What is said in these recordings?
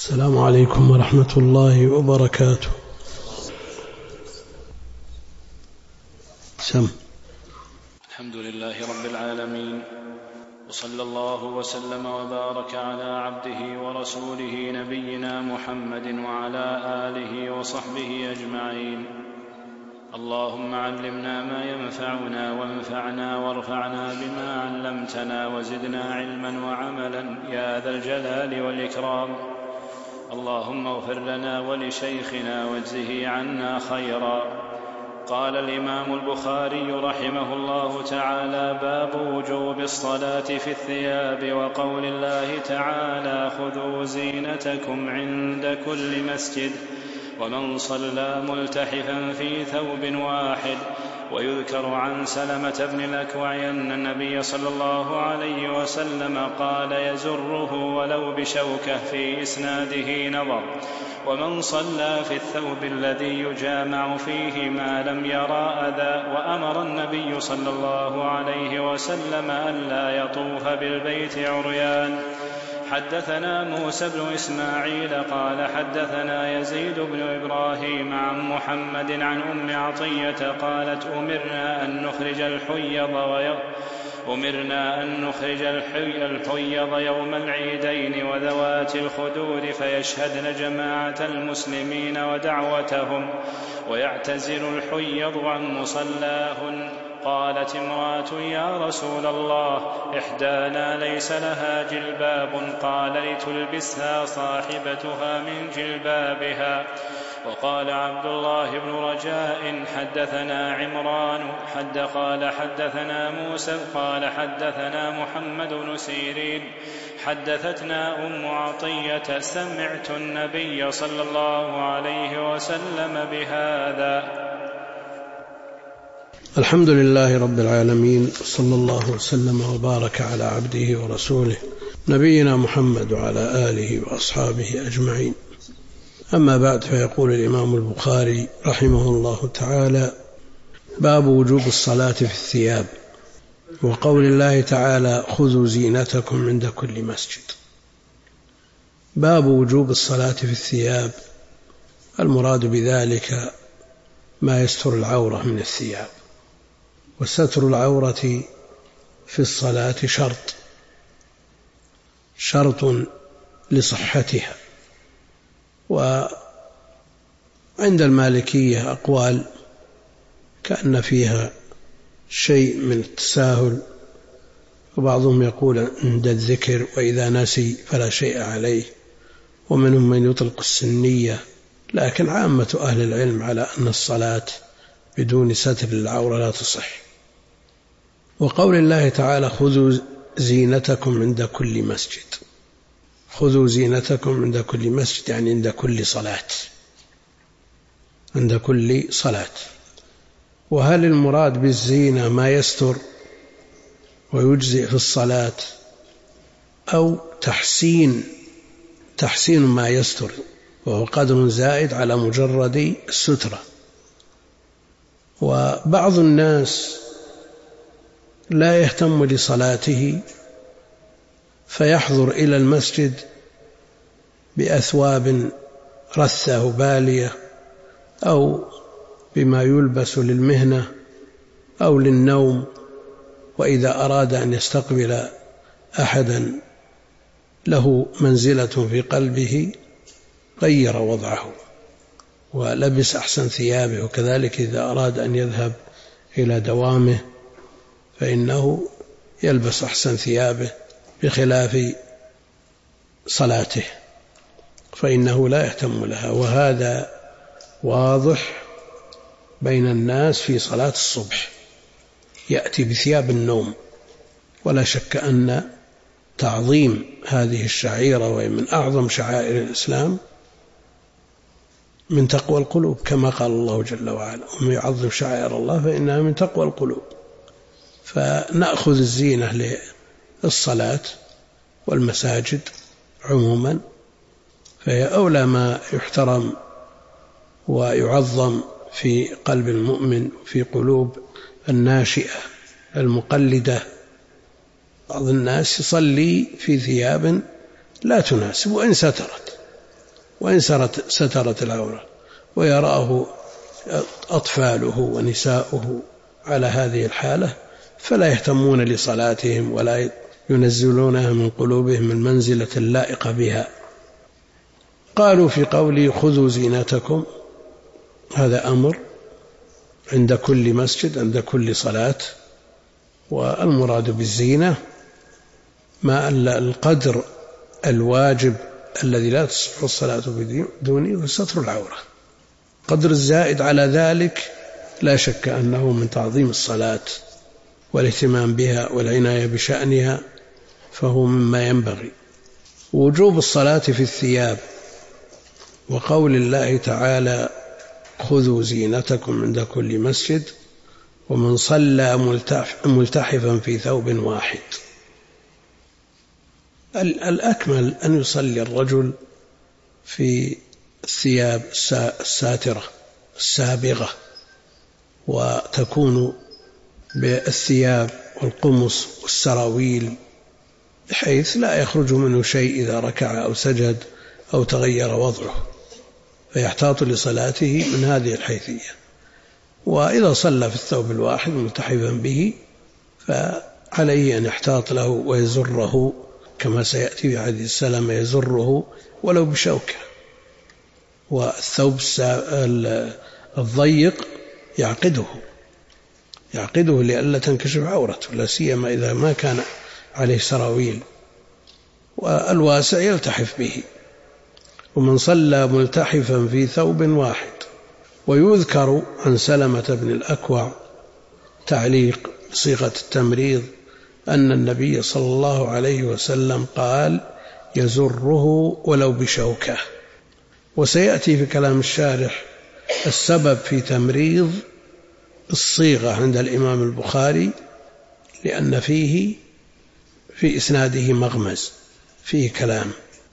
السلام عليكم ورحمة الله وبركاته. الحمد لله رب العالمين، وصلى الله وسلم وبارك على عبده ورسوله نبينا محمد وعلى آله وصحبه أجمعين. اللهم علمنا ما ينفعنا وانفعنا وارفعنا بما علمتنا وزدنا علما وعملا يا ذا الجلال والإكرام. اللهم اغفر لنا ولشيخنا واجزه عنا خيرا. قال الإمام البخاري رحمه الله تعالى: باب وجوب الصلاة في الثياب، وقول الله تعالى: خذوا زينتكم عند كل مسجد، ومن صلى ملتحفا في ثوب واحد. ويذكر عن سلمة بن الأكوع أن النبي صلى الله عليه وسلم قال: يزره ولو بشوكة، في إسناده نظر. ومن صلى في الثوب الذي يجامع فيه ما لم يرى أذى. وأمر النبي صلى الله عليه وسلم ألا يطوف بالبيت عريان. حدثنا موسى بن إسماعيل قال حدثنا يزيد بن إبراهيم عن محمد عن أم عطية قالت: أمرنا أن نخرج الحيض يوم العيدين وذوات الخدور فيشهدن جماعة المسلمين ودعوتهم، ويعتزل الحيض عن مصلاهن. قالت امرأة: يا رسول الله، إحدانا ليس لها جلباب. قال: لتلبسها صاحبتها من جلبابها. وقال عبد الله بن رجاء: حدثنا عمران قال حدثنا موسى قال حدثنا محمد بن سيرين حدثتنا أم عطية: سمعت النبي صلى الله عليه وسلم بهذا. الحمد لله رب العالمين، صلى الله وسلم وبارك على عبده ورسوله نبينا محمد وعلى آله وأصحابه أجمعين. أما بعد، فيقول الإمام البخاري رحمه الله تعالى: باب وجوب الصلاة في الثياب، وقول الله تعالى: خذوا زينتكم عند كل مسجد. باب وجوب الصلاة في الثياب، المراد بذلك ما يستر العورة من الثياب، وستر العورة في الصلاة شرط لصحتها. وعند المالكية أقوال كأن فيها شيء من التساهل، وبعضهم يقول عند الذكر، وإذا نسي فلا شيء عليه، ومنهم من يطلق السنية، لكن عامة أهل العلم على أن الصلاة بدون ستر العورة لا تصح. وقول الله تعالى: خذوا زينتكم عند كل مسجد، خذوا زينتكم عند كل مسجد يعني عند كل صلاة. وهل المراد بالزينة ما يستر ويجزئ في الصلاة، أو تحسين ما يستر وهو قدر زائد على مجرد السترة؟ وبعض الناس لا يهتم لصلاته فيحضر إلى المسجد بأثواب رثة بالية، أو بما يلبس للمهنة أو للنوم، وإذا أراد أن يستقبل أحدا له منزلة في قلبه غير وضعه ولبس أحسن ثيابه. وكذلك إذا أراد أن يذهب إلى دوامه فإنه يلبس أحسن ثيابه، بخلاف صلاته فإنه لا يهتم لها. وهذا واضح بين الناس في صلاة الصبح، يأتي بثياب النوم. ولا شك أن تعظيم هذه الشعيرة، وهي من أعظم شعائر الإسلام، من تقوى القلوب، كما قال الله جل وعلا: ومن يعظم شعائر الله فإنها من تقوى القلوب. فنأخذ الزينة للصلاة والمساجد عموما، فهي أولى ما يحترم ويعظم في قلب المؤمن، في قلوب الناشئة المقلدة. بعض الناس يصلي في ثياب لا تناسب وإن سترت، وإن سترت العورة، ويراه أطفاله ونساؤه على هذه الحالة فلا يهتمون لصلاتهم ولا ينزلونها من قلوبهم المنزلة اللائقة بها. قالوا في قوله خذوا زينتكم هذا أمر عند كل مسجد عند كل صلاة، والمراد بالزينة ما القدر الواجب الذي لا تصح الصلاة بدونه ستر العورة. قدر الزائد على ذلك لا شك أنه من تعظيم الصلاة والاهتمام بها والعناية بشأنها، فهو مما ينبغي. وجوب الصلاة في الثياب، وقول الله تعالى خذوا زينتكم عند كل مسجد، ومن صلى ملتحفا في ثوب واحد. الأكمل أن يصلي الرجل في الثياب الساترة السابغة، وتكون بالثياب والقمص والسراويل بحيث لا يخرج منه شيء إذا ركع أو سجد أو تغير وضعه، فيحتاط لصلاته من هذه الحيثية. وإذا صلى في الثوب الواحد ملتحفا به فعليه أن يحتاط له ويزره، كما سيأتي في حديث السلام يزره ولو بشوكة. والثوب الضيق يعقده لئلا تنكشف عورته، لا سيما إذا ما كان عليه سراويل، والواسع يلتحف به. ومن صلى ملتحفا في ثوب واحد. ويذكر عن سلمة بن الأكوع تعليق بصيغة التمريض أن النبي صلى الله عليه وسلم قال يزره ولو بشوكة. وسيأتي في كلام الشارح السبب في تمريض الصيغة عند الإمام البخاري، لأن فيه في إسناده مغمز فيه كلام.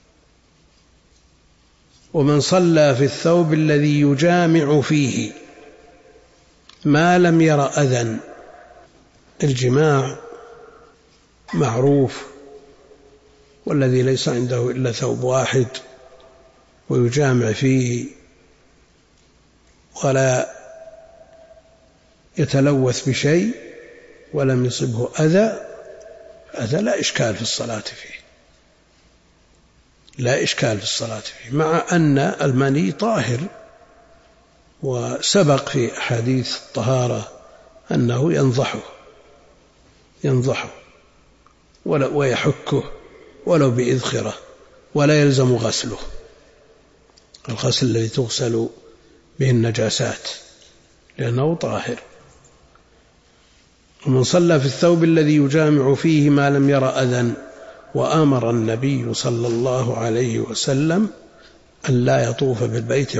ومن صلى في الثوب الذي يجامع فيه ما لم ير أذى. الجماع معروف، والذي ليس عنده إلا ثوب واحد ويجامع فيه ولا يتلوث بشيء ولم يصبه أذى، هذا لا إشكال في الصلاة فيه، لا إشكال في الصلاة فيه، مع أن المني طاهر، وسبق في أحاديث الطهارة أنه ينضحه ويحكه ولو بإذخرة، ولا يلزم غسله، الغسل الذي تغسل به النجاسات لأنه طاهر. ومن صلى في الثوب الذي يجامع فيه ما لم ير أذى. وأمر النبي صلى الله عليه وسلم أن لا يطوف بالبيت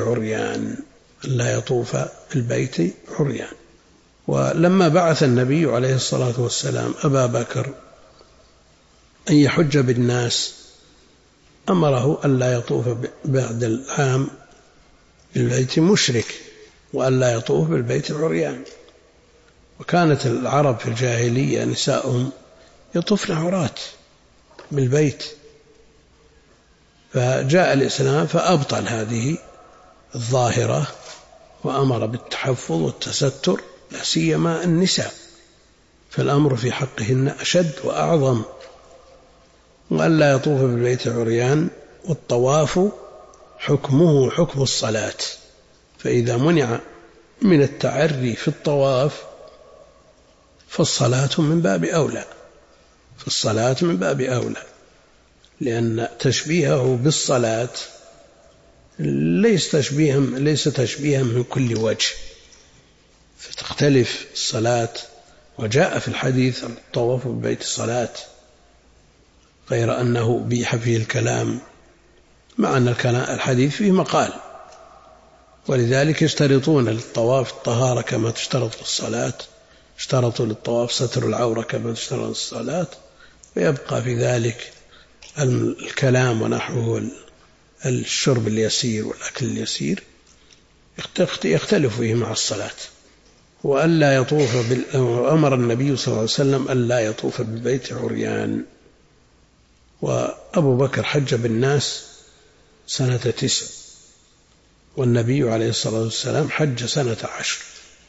عريان، ولما بعث النبي عليه الصلاة والسلام أبا بكر أن يحج بالناس أمره أن لا يطوف بعد العام بالبيت مشرك، وأن لا يطوف بالبيت عريان. وكانت العرب في الجاهلية نساؤهم يطوفن عورات بالبيت، فجاء الإسلام فأبطل هذه الظاهرة وأمر بالتحفظ والتستر، لا سيما النساء، فالأمر في حقهن أشد وأعظم. وأن لا يطوف بالبيت عريان. والطواف حكمه حكم الصلاة، فإذا منع من التعري في الطواف فالصلاة من باب أولى، لأن تشبيهه بالصلاة ليس تشبيها من كل وجه، فتختلف الصلاة. وجاء في الحديث الطواف بالبيت الصلاة، غير أنه بيح فيه الكلام، مع أن الحديث فيه مقال، ولذلك يشترطون للطواف الطهارة كما تشترط للصلاة، اشترطوا للطواف ستر العورة كما تشترط للصلاة، ويبقى في ذلك الكلام ونحوه الشرب اليسير والأكل اليسير يختلف فيه مع الصلاة. وألا يطوف أمر النبي صلى الله عليه وسلم ألا يطوف بالبيت عريان. وأبو بكر حج بالناس سنة 9 والنبي عليه الصلاة والسلام حج 10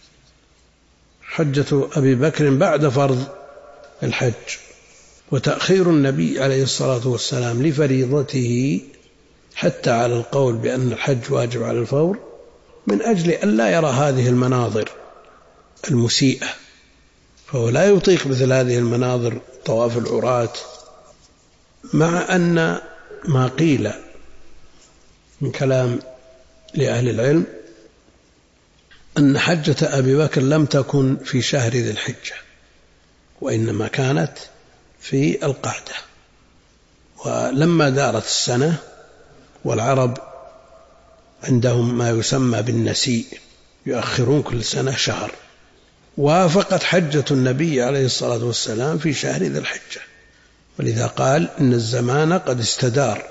حجة أبي بكر بعد فرض الحج، وتأخير النبي عليه الصلاة والسلام لفريضته حتى على القول بأن الحج واجب على الفور من أجل أن لا يرى هذه المناظر المسيئة، فهو لا يطيق مثل هذه المناظر طواف العراة، مع أن ما قيل من كلام لأهل العلم أن حجة أبي بكر لم تكن في شهر ذي الحجة، وإنما كانت في القعدة. ولما دارت السنة والعرب عندهم ما يسمى بالنسيء، يؤخرون كل سنة شهر، وافقت حجة النبي عليه الصلاة والسلام في شهر ذي الحجة، ولذا قال إن الزمان قد استدار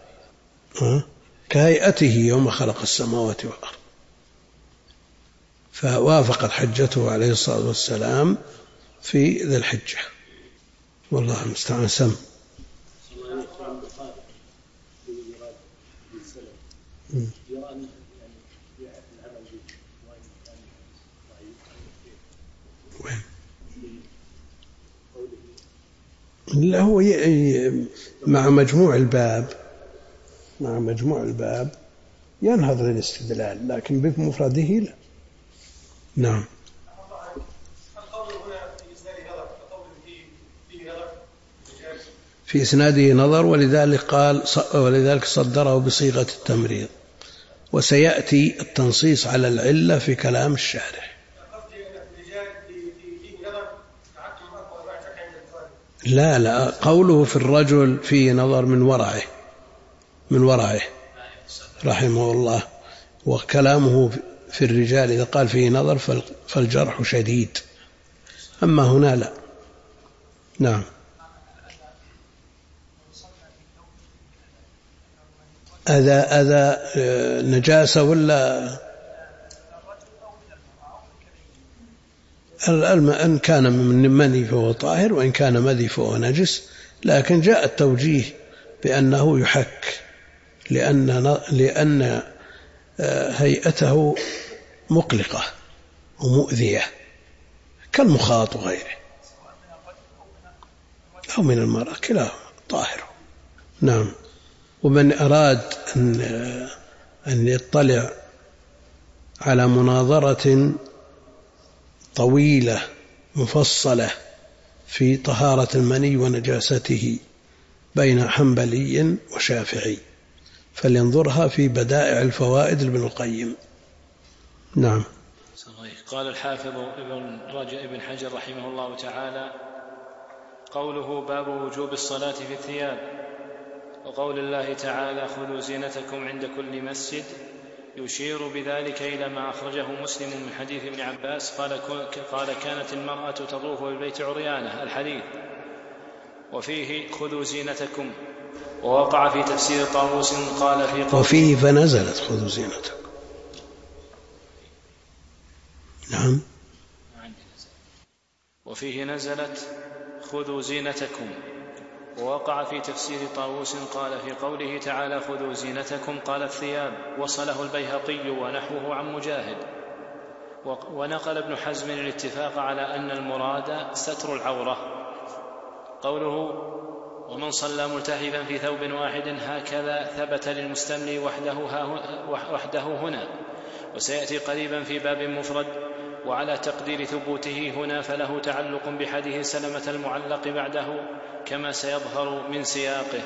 كهيئته يوم خلق السماوات والأرض، فوافقت حجته عليه الصلاة والسلام في ذي الحجة. والله المستعان. سم لا، هو مع مجموع الباب ينهض للاستدلال، لكن بمفرده لا. نعم. في إسناده نظر، ولذلك صدره بصيغة التمريض، وسيأتي التنصيص على العلة في كلام الشارح. لا، قوله في الرجل فيه نظر من ورعه رحمه الله، وكلامه في الرجال إذا قال فيه نظر فالجرح شديد، أما هنا لا. نعم. أذى نجاسة ولا إن كان من مني فهو طاهر، وإن كان مذي فهو نجس، لكن جاء التوجيه بأنه يحك لأن هيئته مقلقة ومؤذية كالمخاط وغيره، أو من المرأة، كلاهما طاهر. نعم. ومن أراد أن يطلع على مناظرة طويلة مفصلة في طهارة المني ونجاسته بين حنبلي وشافعي فلينظرها في بدائع الفوائد لابن القيم. نعم. قال الحافظ ابن حجر رحمه الله تعالى: قوله باب وجوب الصلاة في الثياب، وقول الله تعالى: خذوا زينتكم عند كل مسجد، يشير بذلك إلى ما أخرجه مسلم من حديث ابن عباس قال كانت المرأة تطوف بالبيت عريانة، الحديث. وفيه خذوا زينتكم، ووقع في تفسير طاووس قال في قوله وفيه فنزلت خذوا زينتكم. نعم. وفيه نزلت خذوا زينتكم، ووقع في تفسير طاووس قال في قوله تعالى: خذوا زينتكم قال الثياب. وصله البيهقي ونحوه عن مجاهد. ونقل ابن حزم الاتفاق على أن المراد ستر العورة. قوله: ومن صلى ملتحفا في ثوب واحد هكذا ثبت للمستملي وحده هنا، وسيأتي قريبا في باب مفرد. وعلى تقدير ثبوته هنا فله تعلق بحديث سلمة المعلق بعده كما سيظهر من سياقه.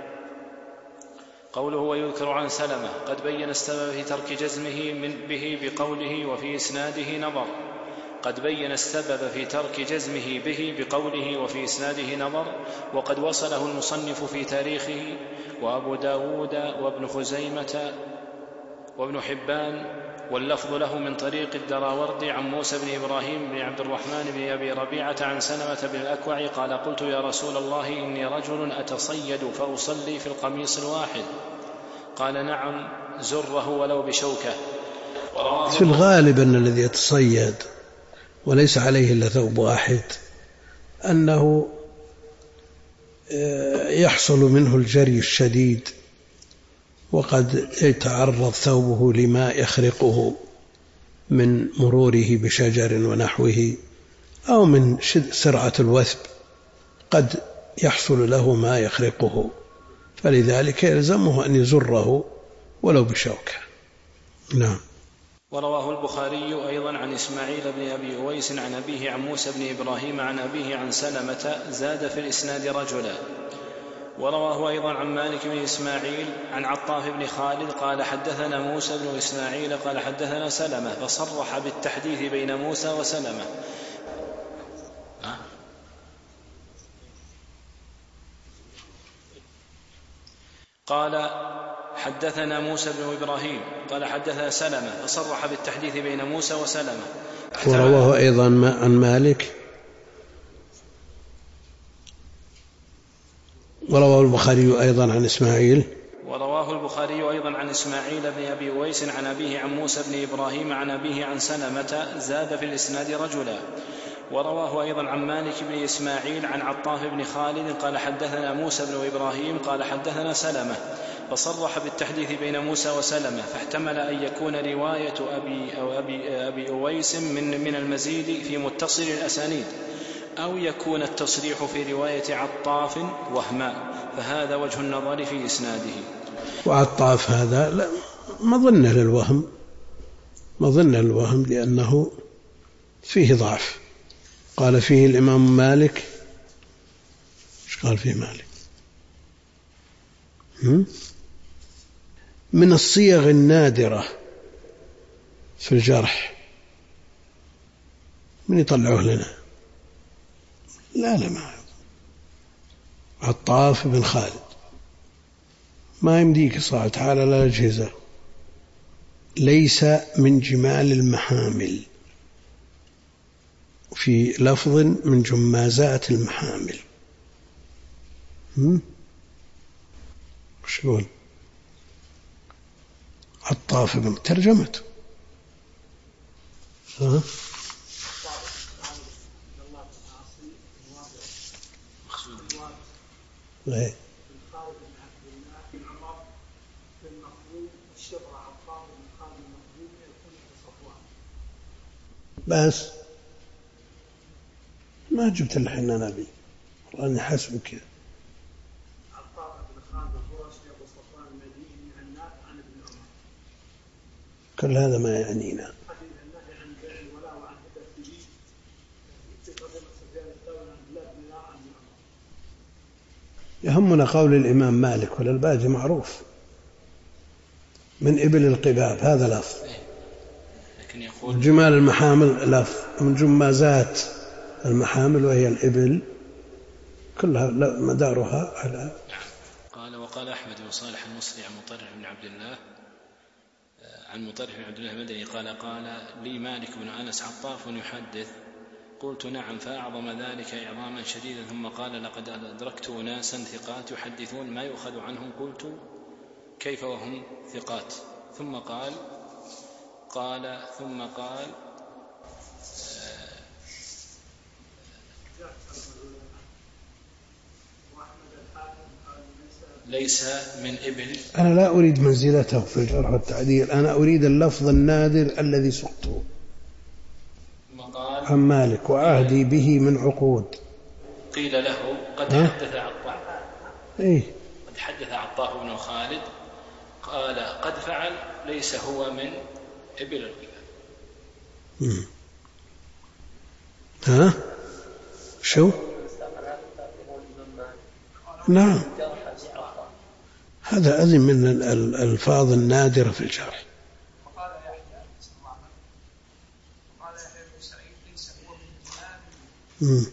قوله: ويذكر عن سلمة قد بين السبب في ترك جزمه به بقوله وفي إسناده نظر. قد بين السبب في ترك جزمه به بقوله وفي إسناده نظر، وقد وصله المصنف في تاريخه وأبو داود وابن خزيمة وابن حبان، واللفظ له من طريق الدراوردي عن موسى بن إبراهيم بن عبد الرحمن بن أبي ربيعة عن سلمة بن الأكوع قال: قلت يا رسول الله إني رجل أتصيد فأصلي في القميص الواحد. قال: نعم، زره ولو بشوكة. في الغالب أن الذي يتصيد وليس عليه إلا ثوب واحد أنه يحصل منه الجري الشديد وقد يتعرض ثوبه لما يخرقه من مروره بشجر ونحوه أو من سرعة الوثب قد يحصل له ما يخرقه، فلذلك يلزمه أن يزره ولو بشوكة. نعم. ورواه البخاري أيضا عن إسماعيل بن أبي أويس عن أبيه عن موسى بن إبراهيم عن أبيه عن سلمة زاد في الإسناد رجلا. ورواه أيضا عن مالك بن إسماعيل عن عطاف بن خالد قال حدثنا موسى بن إسماعيل قال حدثنا سلمة فصرح بالتحديث بين موسى وسلمة. قال حدثنا موسى بن إبراهيم قال حدثنا سلمة فصرح بالتحديث بين موسى وسلمة. ورواه أيضا عن مالك، ورواه البخاري أيضا عن إسماعيل، ورواه البخاري أيضا عن إسماعيل بن أبي أويس عن أبيه عن موسى بن إبراهيم عن أبيه عن سلمة زاد في الإسناد رجلا. ورواه أيضا عن مالك بن إسماعيل عن عطاف بن خالد قال حدثنا موسى بن إبراهيم قال حدثنا سلمة فصرح بالتحديث بين موسى وسلمة، فاحتمل أن يكون رواية أبي أويس من المزيد في متصل الأسانيد، أو يكون التصريح في رواية عطاف وهما، فهذا وجه النظر في إسناده. وعطاف هذا لا مظنة للوهم لأنه فيه ضعف. قال فيه الإمام مالك، ايش قال فيه مالك؟ من الصيغ النادرة في الجرح. من يطلعوه لنا؟ لا ما عطاف بن خالد ما يمديك صاحب تعالى لا الأجهزة. ليس من جمال المحامل، في لفظ من جمازات المحامل. وش يقول عطاف بن ترجمته؟ لا بس ما جبت الحين نبي والله اني حسب كذا. كل هذا ما يعنينا. يهمنا قول الإمام مالك والباقي معروف. من إبل القباب هذا لفظ، جمال المحامل لفظ، من جمازات المحامل وهي الإبل كلها مدارها على. قال وقال أحمد بن صالح المصري عن مطرف بن عبد الله المدني قال لي مالك بن أنس عطاف يحدث، قلت نعم، فأعظم ذلك إعظاما شديدا، ثم قال لقد أدركت أناسا ثقات يحدثون ما يؤخذ عنهم، قلت كيف وهم ثقات؟ ثم قال ليس من إبل. أنا لا أريد منزلته في الجرح والتعديل، أنا أريد اللفظ النادر الذي سقطه عن مالك وعهدي به من عقود. قيل له قد حدث عطاف، قد حدث عطاف بن خالد قال قد فعل، ليس هو من إبل القباب. شو؟ نعم، هذا أذن من الألفاظ النادرة في الجرح. وقال يحيى بن سعيد ليس هو من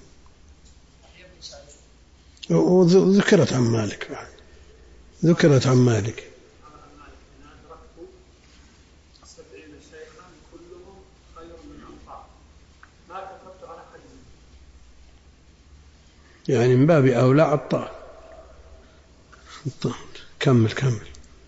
جمال وذكرت عن مالك بعد، ذكرت عن مالك. أدركت 70 شيخا كلهم خير من أنصار، ما كتبت على حد يعني من باب أولى عطاف. كمل.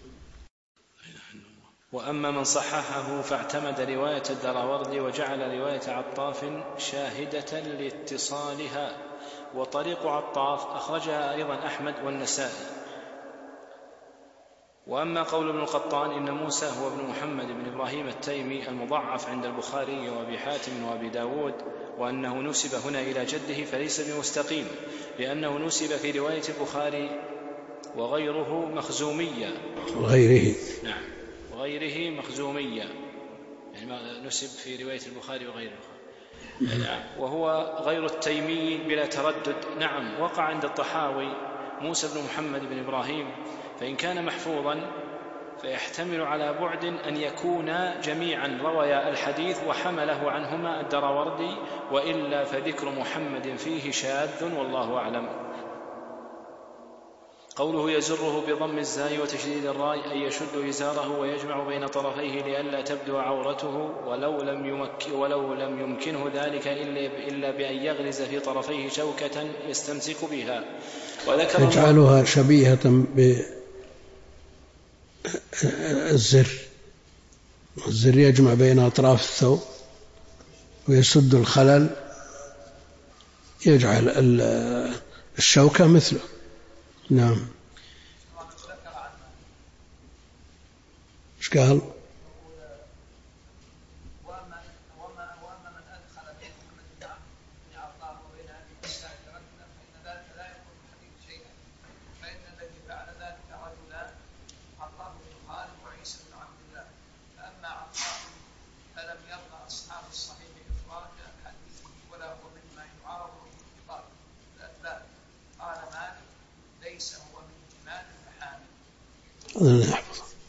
وأما من صححه فاعتمد رواية الدراوردي وجعل رواية عطاف شاهدة لاتصالها. وطريق عطاف أخرجها أيضا أحمد والنسائي. وأما قول ابن القطان إن موسى هو ابن محمد بن إبراهيم التيمي المضعف عند البخاري وأبي حاتم وأبي داود وأنه نسب هنا إلى جده فليس بمستقيم، لأنه نسب في رواية البخاري وغيره مخزومية نعم وغيره مخزومية، يعني نسب في رواية البخاري وغيره وهو غير التيمي بلا تردد. نعم وقع عند الطحاوي موسى بن محمد بن إبراهيم، فإن كان محفوظا فيحتمل على بعد أن يكونا جميعا روايا الحديث وحمله عنهما الدراوردي، وإلا فذكر محمد فيه شاذ والله أعلم. قوله يزره بضم الزاي وتشديد الراء أي يشد إزاره ويجمع بين طرفيه لئلا تبدو عورته، ولو لم يمكنه ذلك إلا بأن يغرز في طرفيه شوكة يستمسك بها. يجعلها شبيهة بالزر، الزر يجمع بين أطراف الثوب ويسد الخلل، يجعل الشوكة مثله. نعم. ايش قال؟ وأما من أدخل بين محمد بن عطاء وبين أبي موسى ترددا فإن ذلك لا يكون الحديث شيئا، فإن الذي فعل ذلك رجلان عطاء بن خالد وعيسى بن عبد الله. فأما عطاء فلم يرضى أصحاب الصحيح إخراج حديثه ولا هو مما يعارض بالاتفاق الأدلال. قال مالك ليس هو من جمال المحامل.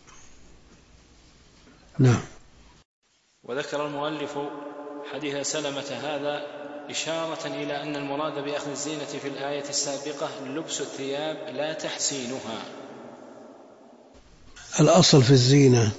نعم. وذكر المؤلف حديث سلمة هذا إشارة إلى أن المراد بأخذ الزينة في الآية السابقة لبس الثياب لا تحسينها. الأصل في الزينة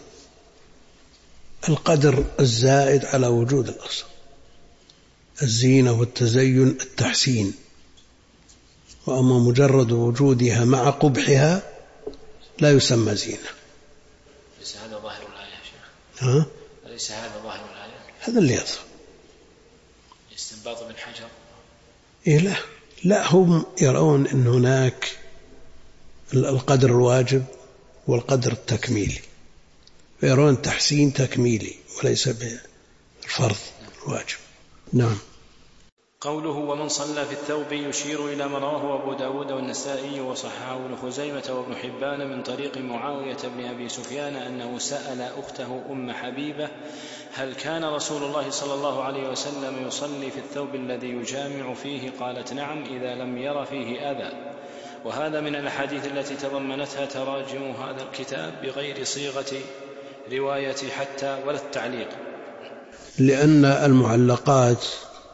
القدر الزائد على وجود الأصل. الزينة والتزين التحسين، وأما مجرد وجودها مع قبحها لا يسمى زينة. ليس هذا ظاهر الآية يا شيخ؟ ها؟ ليس هذا ظاهر الآية؟ هذا اللي يظهر. استنباط بن حجر. إيه لا هم يرون أن هناك القدر الواجب والقدر التكميلي، ويرون التحسين تكميلي وليس بالفرض الواجب. نعم. قوله ومن صلى في الثوب يشير إلى ما رواه أبو داود والنسائي وصححه ابن خزيمة وابن حبان من طريق معاوية بن أبي سفيان أنه سأل أخته أم حبيبة هل كان رسول الله صلى الله عليه وسلم يصلي في الثوب الذي يجامع فيه؟ قالت نعم إذا لم ير فيه أذى. وهذا من الأحاديث التي تضمنتها تراجم هذا الكتاب بغير صيغة رواية حتى ولا التعليق، لأن المعلقات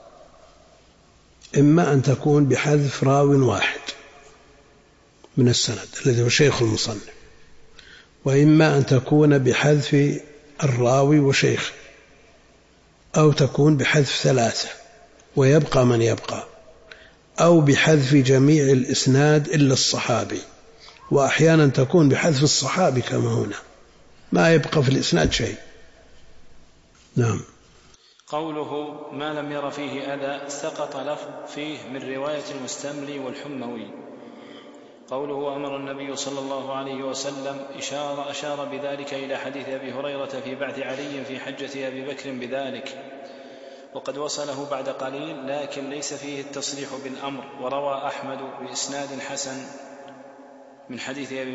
إما أن تكون بحذف راو واحد من السند الذي هو شيخ المصنف، وإما أن تكون بحذف الراوي وشيخ، أو تكون بحذف ثلاثة ويبقى من يبقى، أو بحذف جميع الإسناد إلا الصحابي، وأحيانا تكون بحذف الصحابي كما هنا، ما يبقى في الإسناد شيء. نعم. قوله ما لم ير فيه أذى سقط لفظ فيه من رواية المستملي والحموي. قوله أمر النبي صلى الله عليه وسلم أشار بذلك إلى حديث أبي هريرة في بعث علي في حجة أبي بكر بذلك، وقد وصله بعد قليل لكن ليس فيه التصريح بالأمر. وروى أحمد بإسناد حسن من حديث أبي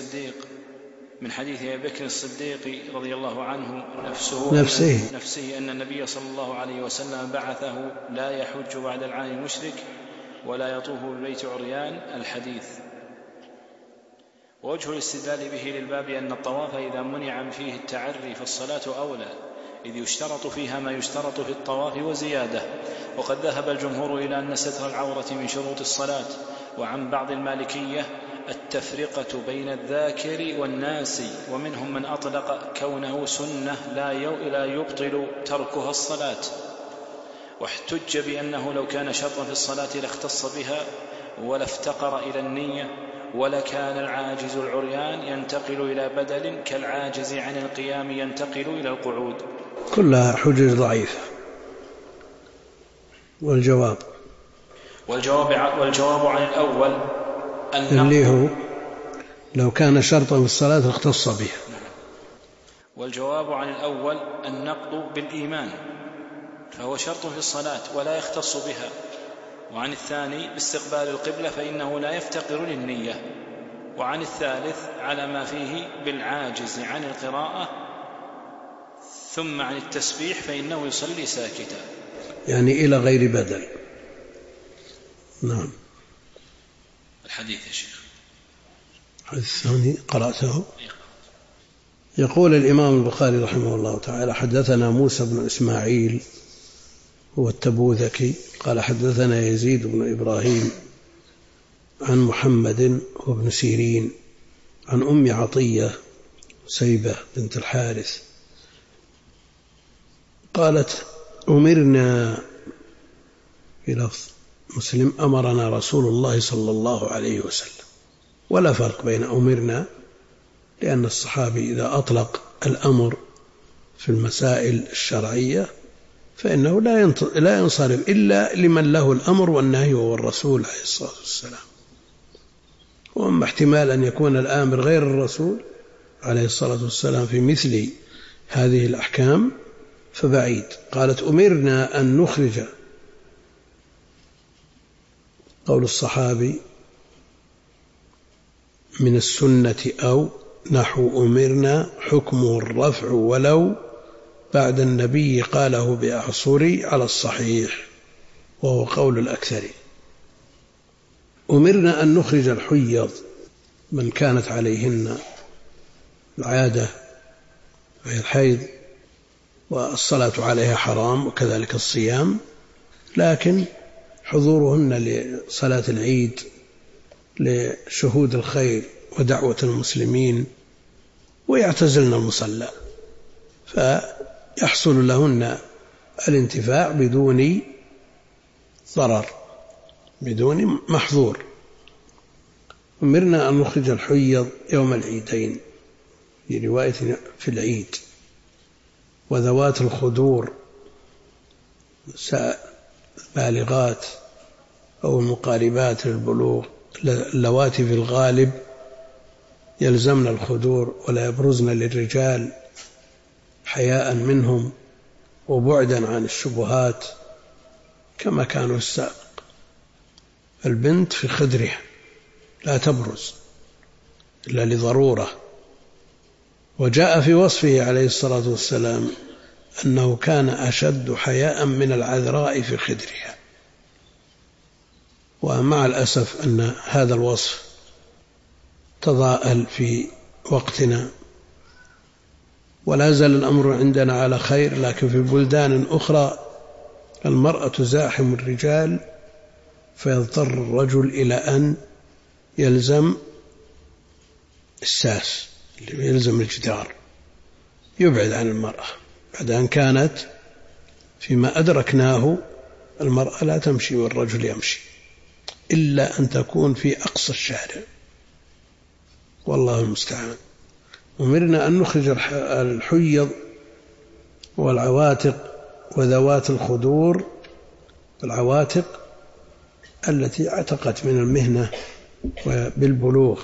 بكر الصديق رضي الله عنه نفسه أن النبي صلى الله عليه وسلم بعثه لا يحج بعد العام المشرك ولا يطوف بالبيت عريان الحديث. ووجه الاستدلال به للباب أن الطواف إذا منع فيه التعري فالصلاة أولى، إذ يشترط فيها ما يشترط في الطواف وزيادة. وقد ذهب الجمهور إلى أن ستر العورة من شروط الصلاة. وعن بعض المالكية التفرقة بين الذاكر والناسي، ومنهم من أطلق كونه سنة لا يبطل تركها الصلاة، واحتج بأنه لو كان شرطا في الصلاة لاختص بها ولا افتقر إلى النية، ولكان العاجز العريان ينتقل إلى بدل كالعاجز عن القيام ينتقل إلى القعود. كلها حجج ضعيفة. والجواب عن الأول اللي هو لو كان شرطا في الصلاة اختص بها. والجواب عن الأول النقض بالإيمان فهو شرط في الصلاة ولا يختص بها. وعن الثاني باستقبال القبلة فإنه لا يفتقر للنية. وعن الثالث على ما فيه بالعاجز عن القراءة ثم عن التسبيح فإنه يصلي ساكتا، يعني إلى غير بدل. نعم. الحديث يا شيخ الثاني قرأته. يقول الإمام البخاري رحمه الله تعالى: حدثنا موسى بن إسماعيل هو التبوذكي قال حدثنا يزيد بن إبراهيم عن محمد وابن سيرين عن أم عطية سيبة بنت الحارث قالت: أمرنا، في لفظ مسلم أمرنا رسول الله صلى الله عليه وسلم. ولا فرق بين أمرنا، لأن الصحابي إذا أطلق الأمر في المسائل الشرعية فإنه لا ينصرف إلا لمن له الأمر والنهي وهو الرسول عليه الصلاة والسلام. وأما احتمال أن يكون الآمر غير الرسول عليه الصلاة والسلام في مثل هذه الأحكام فبعيد. قالت: أمرنا أن نخرج، قول الصحابي من السنة أو نحو أمرنا حكمه الرفع ولو بعد النبي قاله بأعصري على الصحيح وهو قول الأكثر. أمرنا أن نخرج الحيض من كانت عليهن العادة وهي الحيض والصلاة عليها حرام وكذلك الصيام، لكن حضورهن لصلاة العيد لشهود الخير ودعوة المسلمين ويعتزلن المصلى، فيحصل لهن الانتفاع بدون ضرر بدون محظور. أمرنا أن نخرج الحيض يوم العيدين في رواية في العيد، وذوات الخدور بالغات أو المقاربات للبلوغ اللواتي في الغالب يلزمن الخدور ولا يبرزن للرجال حياء منهم وبعدا عن الشبهات كما كانوا السابق. البنت في خدرها لا تبرز إلا لضرورة. وجاء في وصفه عليه الصلاة والسلام أنه كان أشد حياء من العذراء في خدرها. ومع الأسف أن هذا الوصف تضاءل في وقتنا، ولا زال الأمر عندنا على خير، لكن في بلدان أخرى المرأة تزاحم الرجال فيضطر الرجل إلى أن يلزم الساس، يلزم الجدار، يبعد عن المرأة، بعد أن كانت فيما أدركناه المرأة لا تمشي والرجل يمشي إلا أن تكون في أقصى الشارع، والله المستعان. أمرنا أن نخرج الحيض والعواتق وذوات الخدور. العواتق التي اعتقت من المهنة بالبلوغ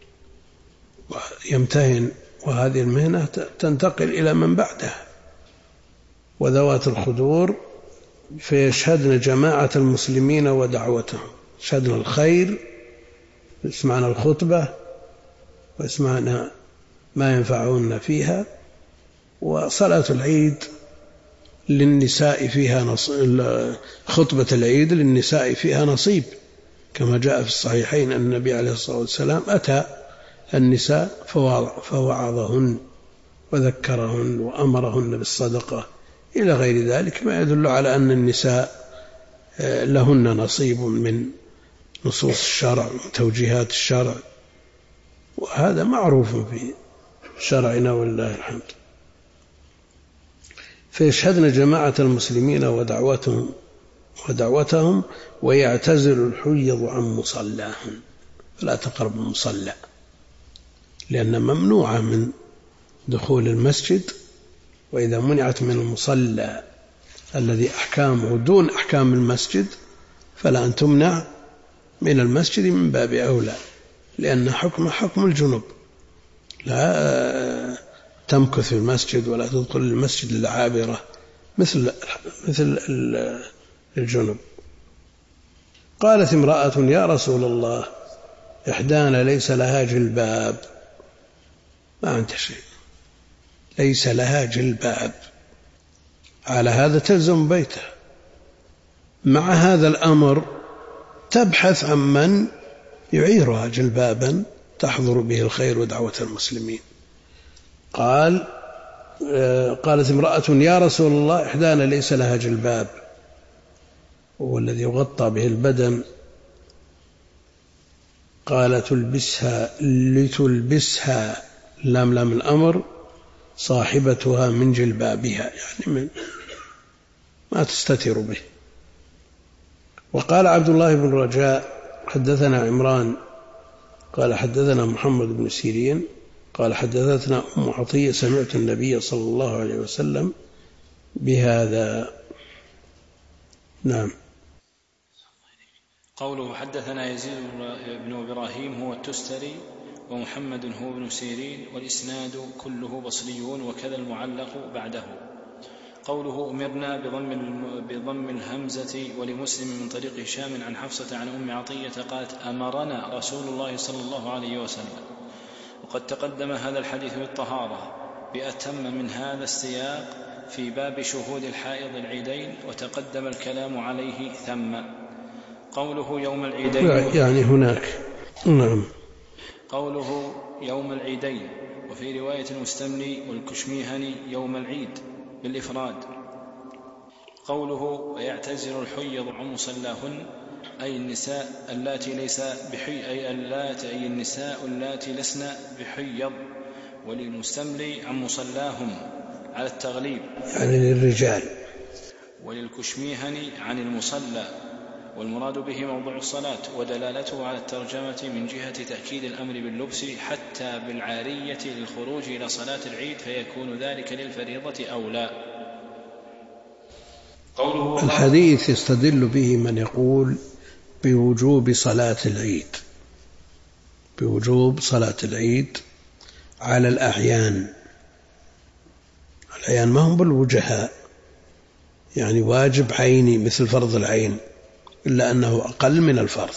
ويمتهن، وهذه المهنة تنتقل إلى من بعدها. وذوات الخدور فيشهدن جماعة المسلمين ودعوتهم، يشهدن الخير، يسمعن الخطبة ويسمعن ما ينفعون فيها. وصلاة العيد للنساء فيها خطبة العيد للنساء فيها نصيب، كما جاء في الصحيحين أن النبي عليه الصلاة والسلام أتى النساء فوعظهن وذكرهن وأمرهن بالصدقة إلى غير ذلك، ما يدل على أن النساء لهن نصيب من نصوص الشرع وتوجيهات الشرع، وهذا معروف في شرعنا والله الحمد. فيشهدن جماعة المسلمين ودعوتهم ويعتزل الحيض عن مصلاهم، فلا تقرب المصلى، لأن ممنوعة من دخول المسجد. وإذا منعت من المصلى الذي أحكامه دون أحكام المسجد فلا أن تمنع من المسجد من باب أولى. لأن حكم حكم الجنب، لا تمكث في المسجد ولا تدخل المسجد العابرة مثل الجنب. قالت امرأة يا رسول الله إحدانا ليس لها جلباب، ما أنت شيء، ليس لها جلباب، على هذا تلزم بيته. مع هذا الأمر تبحث عن من يعيرها جلبابا تحضر به الخير ودعوة المسلمين. قالت امرأة يا رسول الله إحدانا ليس لها جلباب، هو الذي يغطى به البدن. قال تلبسها لتلبسها لام الأمر صاحبتها من جلبابها، يعني من ما تستتر به. وقال عبد الله بن رجاء حدثنا عمران قال حدثنا محمد بن سيرين قال حدثتنا أم عطية سمعت النبي صلى الله عليه وسلم بهذا. نعم. قوله حدثنا يزيد بن إبراهيم هو التستري ومحمد هو ابن سيرين والإسناد كله بصريون وكذا المعلق بعده. قوله أمرنا بضم الهمزة ولمسلم من طريق هشام عن حفصة عن أم عطية قالت أمرنا رسول الله صلى الله عليه وسلم. وقد تقدم هذا الحديث بالطهارة بأتم من هذا السياق في باب شهود الحائض العيدين، وتقدم الكلام عليه ثم. قوله يوم العيدين يعني هناك. نعم. قوله يوم العيدين وفي رواية المستملي والكشميهني يوم العيد بالإفراد. قوله ويعتزل الحيض عن مصلاهن أي النساء اللاتي ليس بحي أي النساء اللاتي لسن بحيض، وللمستملي عن مصلاهم على التغليب يعني للرجال، وللكشميهني عن المصلى، والمراد به موضع الصلاة، ودلالته على الترجمة من جهة تأكيد الأمر باللبس حتى بالعارية للخروج إلى صلاة العيد، فيكون ذلك للفريضة أو لا. الحديث يستدل به من يقول بوجوب صلاة العيد، بوجوب صلاة العيد على الأعيان. الأعيان ما هم بالوجهاء، يعني واجب عيني مثل فرض العين، إلا أنه أقل من الفرض،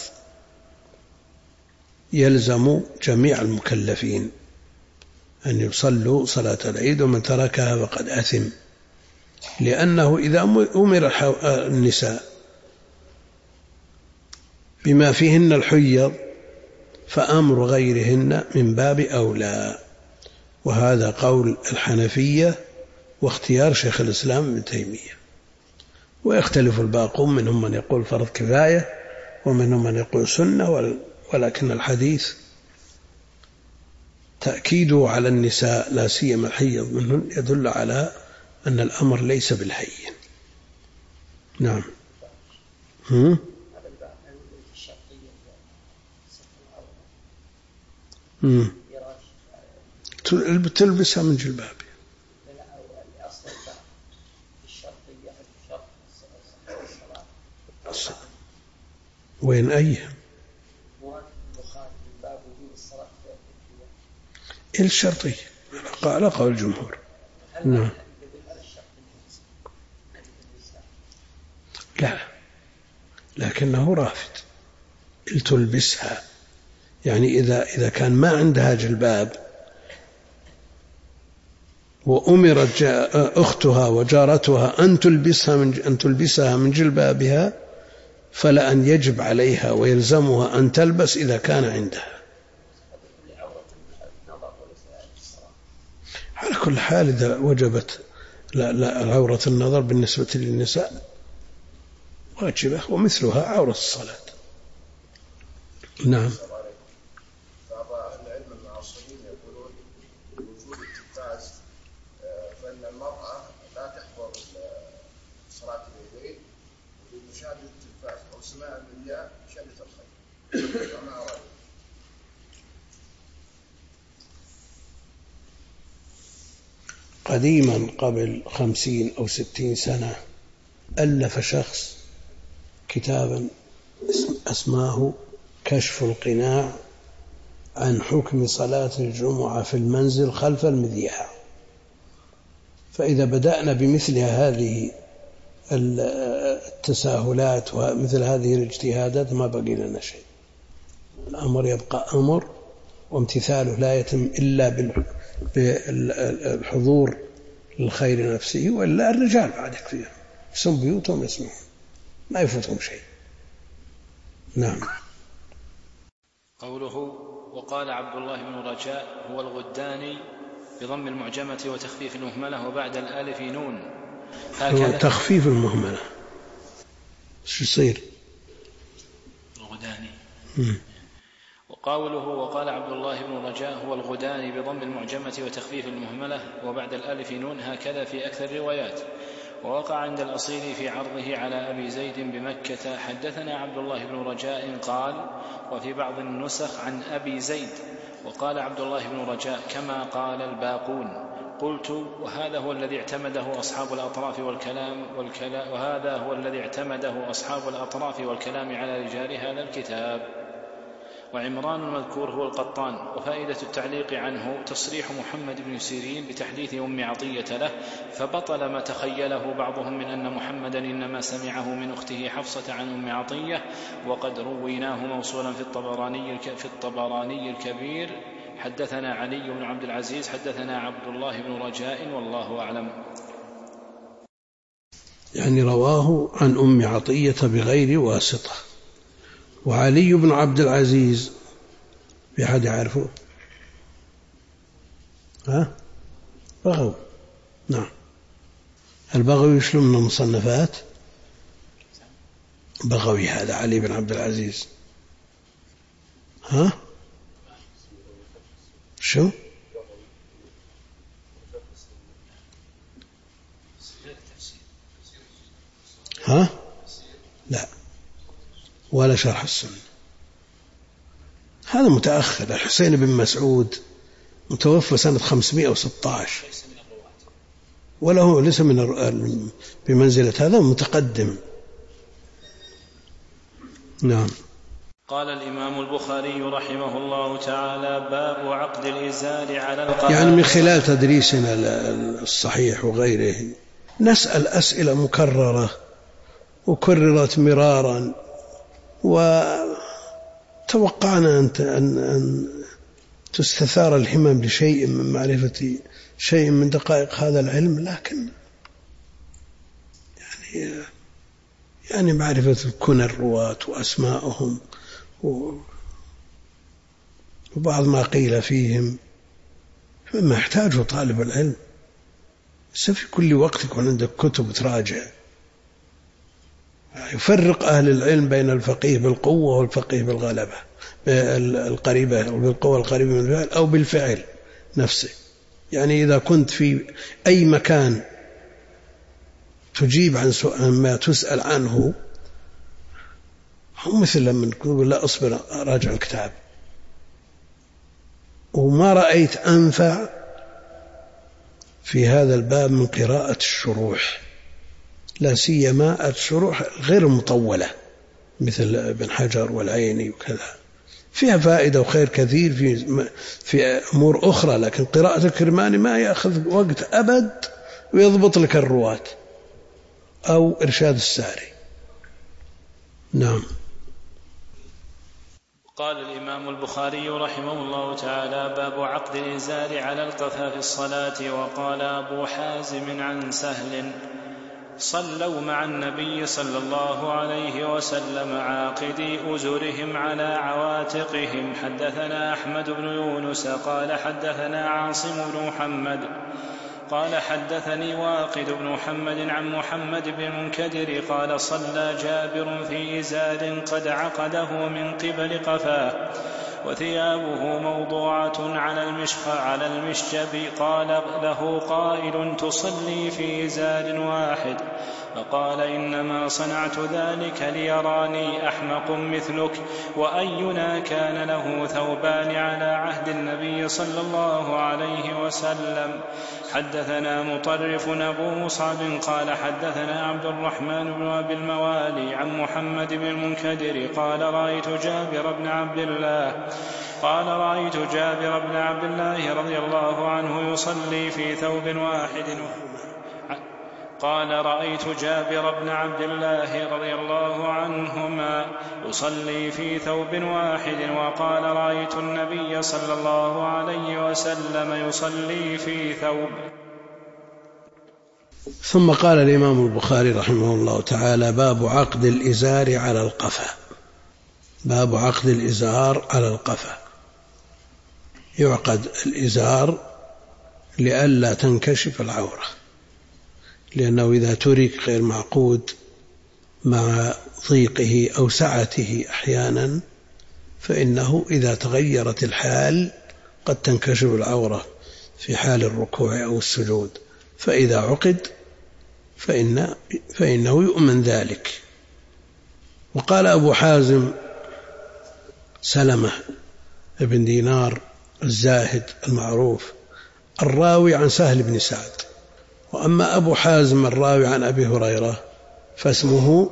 يلزم جميع المكلفين أن يصلوا صلاة العيد، ومن تركها فقد أثم، لأنه إذا أمر النساء بما فيهن الحيض فأمر غيرهن من باب أولى. وهذا قول الحنفية واختيار شيخ الإسلام ابن تيمية. ويختلف الباقون، منهم من يقول فرض كفاية ومنهم من يقول سنة، ولكن الحديث تأكيده على النساء لا سيما الحيض منهن يدل على أن الأمر ليس بالهين. نعم. تلبسها من جلبابها. وين أيها الشرطية على قول الجمهور. نعم. لا، لكنه رافد تلبسها، يعني إذا كان ما عندها جلباب وأمرت أختها وجارتها أن تلبسها من جلبابها، فلا أن يجب عليها ويلزمها أن تلبس إذا كان عندها. على كل حال إذا وجبت لا عورة النظر بالنسبة للنساء واجبة، ومثلها عورة الصلاة. نعم. بعض أهل العلم المعاصرين يقولون بوجود التلفاز فإن المرأة لا تحضر صلاة العيدين بمشاهدة التلفاز أو سماع المذياع بشدة الخير. فما رأيك؟ قديما قبل 50 أو 60 سنة ألف شخص كتابا أسماه كشف القناع عن حكم صلاة الجمعة في المنزل خلف المذياع. فإذا بدأنا بمثل هذه التساهلات ومثل هذه الاجتهادات ما بقي لنا شيء. الأمر يبقى أمر، وامتثاله لا يتم إلا بالحضور للخير نفسه، وإلا الرجال بعد يكفيهم يسمون بيوتهم يسمعون ما يفوتهم شيء. نعم. قوله وقال عبد الله بن رجاء هو الغداني بضم المعجمة وتخفيف المهملة وبعد الألف نون. هو تخفيف المهملة شو يصير؟ الغداني. وقوله وقال عبد الله بن رجاء هو الغداني بضم المعجمة وتخفيف المهملة وبعد الألف نون هكذا في أكثر الروايات. ووقع عند الأصيل في عرضه على أبي زيد بمكة حدثنا عبد الله بن رجاء قال، وفي بعض النسخ عن أبي زيد، وقال عبد الله بن رجاء كما قال الباقون. قلت وهذا هو الذي اعتمده أصحاب الأطراف والكلام على رجال هذا الكتاب. وعمران المذكور هو القطان. وفائدة التعليق عنه تصريح محمد بن سيرين بتحديث أم عطية له، فبطل ما تخيله بعضهم من أن محمدا إنما سمعه من أخته حفصة عن أم عطية، وقد رويناه موصولا في الطبراني الكبير. حدثنا علي بن عبد العزيز حدثنا عبد الله بن رجاء والله أعلم. يعني رواه عن أم عطية بغير واسطة. وعلي بن عبد العزيز في أحد يعرفه؟ بغوي. نعم. البغوي شلون من المصنفات؟ بغوي هذا علي بن عبد العزيز. شو؟ لا، ولا شرح السنة. هذا متأخر. الحسين بن مسعود متوفى سنة 516، وله ليس من بمنزلة هذا متقدم. نعم. قال الإمام البخاري رحمه الله تعالى باب عقد الإزار على القبائل. يعني من خلال تدريسنا الصحيح وغيره نسأل أسئلة مكررة وكررت مرارا، وتوقعنا أن تستثار الهمم لشيء من معرفة شيء من دقائق هذا العلم، لكن يعني معرفة كنى الرواة وأسماءهم وبعض ما قيل فيهم مما يحتاجه طالب العلم. في كل وقت يكون عندك كتب تراجع. يفرق أهل العلم بين الفقيه بالقوة والفقيه بالغلبة القريبة، بالقوة القريبة من الفعل أو بالفعل نفسه. يعني إذا كنت في أي مكان تجيب عن ما تسأل عنه، هم مثل لما نقول لا أصبر أراجع الكتاب، وما رأيت أنفع في هذا الباب من قراءة الشروح، لا سيما الشروح غير مطولة مثل ابن حجر والعيني وكذا، فيها فائدة وخير كثير في أمور أخرى، لكن قراءة الكرماني ما يأخذ وقت أبد ويضبط لك الرواة أو إرشاد الساري. نعم. قال الإمام البخاري رحمه الله تعالى باب عقد الإزار على القفا في الصلاة. وقال أبو حازم عن سهل صلوا مع النبي صلى الله عليه وسلم عاقدي أزرهم على عواتقهم. حدثنا أحمد بن يونس قال حدثنا عاصم بن محمد قال حدثني واقد بن محمد عن محمد بن المنكدر قال صلى جابر في إزار قد عقده من قبل قفاه وثيابه موضوعة على المشجب. قال له قائل تصلي في إزار واحد؟ فقال إنما صنعت ذلك ليراني أحمق مثلك، وأينا كان له ثوبان على عهد النبي صلى الله عليه وسلم. حدثنا مطرف أبو مصعب قال حدثنا عبد الرحمن بن أبي الموالي عن محمد بن المنكدر قال رأيت جابر بن عبد الله قال رأيت جابر بن عبد الله رضي الله عنه يصلي في ثوب واحد قال رأيت جابر بن عبد الله رضي الله عنهما يصلي في ثوب واحد وقال رأيت النبي صلى الله عليه وسلم يصلي في ثوب. ثم قال الإمام البخاري رحمه الله تعالى: باب عقد الإزار على القفا. باب عقد الإزار على القفا. يعقد الإزار لئلا تنكشف العورة، لأنه إذا ترك غير معقود مع ضيقه أو سعته أحيانا فإنه إذا تغيرت الحال قد تنكشف العورة في حال الركوع أو السجود، فإذا عقد فإنه يؤمن ذلك. وقال أبو حازم سلمة بن دينار الزاهد المعروف الراوي عن سهل بن سعد، وأما أبو حازم الراوي عن أبي هريرة فاسمه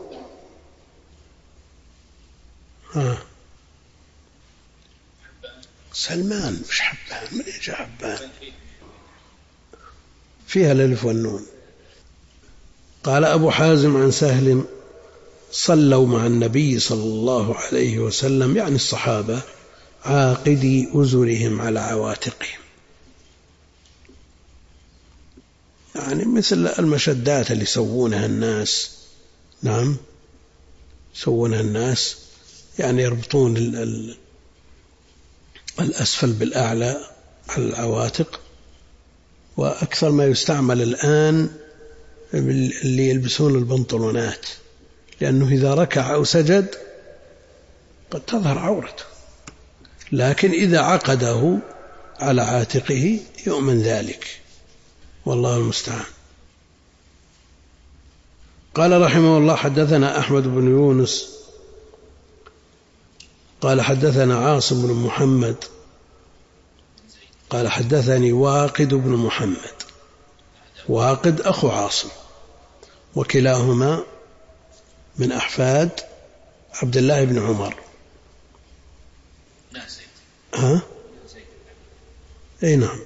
سلمان مش حبان. من يجي حبان؟ فيها الألف والنون. قال أبو حازم عن سهل: صلوا مع النبي صلى الله عليه وسلم، يعني الصحابة، عاقدي أزرهم على عواتقهم، يعني مثل المشدات اللي يسوونها الناس. نعم، يسوونها الناس، يعني يربطون الأسفل بالأعلى على العواتق. وأكثر ما يستعمل الآن اللي يلبسون البنطلونات، لأنه إذا ركع أو سجد قد تظهر عورته، لكن إذا عقده على عاتقه يؤمن ذلك، والله المستعان. قال رحمه الله: حدثنا أحمد بن يونس قال حدثنا عاصم بن محمد قال حدثني واقد بن محمد. واقد أخو عاصم، وكلاهما من أحفاد عبد الله بن عمر. أي نعم.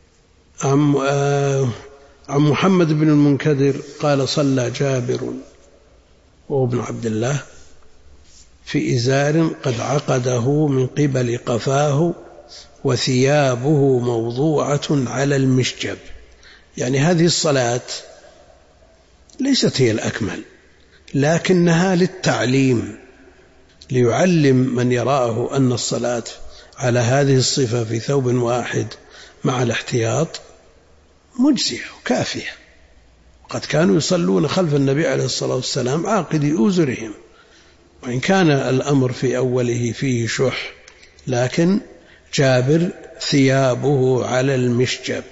عن محمد بن المنكدر قال: صلى جابر وابن عبد الله في إزار قد عقده من قبل قفاه وثيابه موضوعة على المشجب. يعني هذه الصلاة ليست هي الأكمل، لكنها للتعليم، ليعلم من يراه أن الصلاة على هذه الصفة في ثوب واحد مع الاحتياط مجزية وكافية. وقد كانوا يصلون خلف النبي عليه الصلاة والسلام عاقدي أزرهم، وإن كان الأمر في أوله فيه شح، لكن جابر ثيابه على المشجب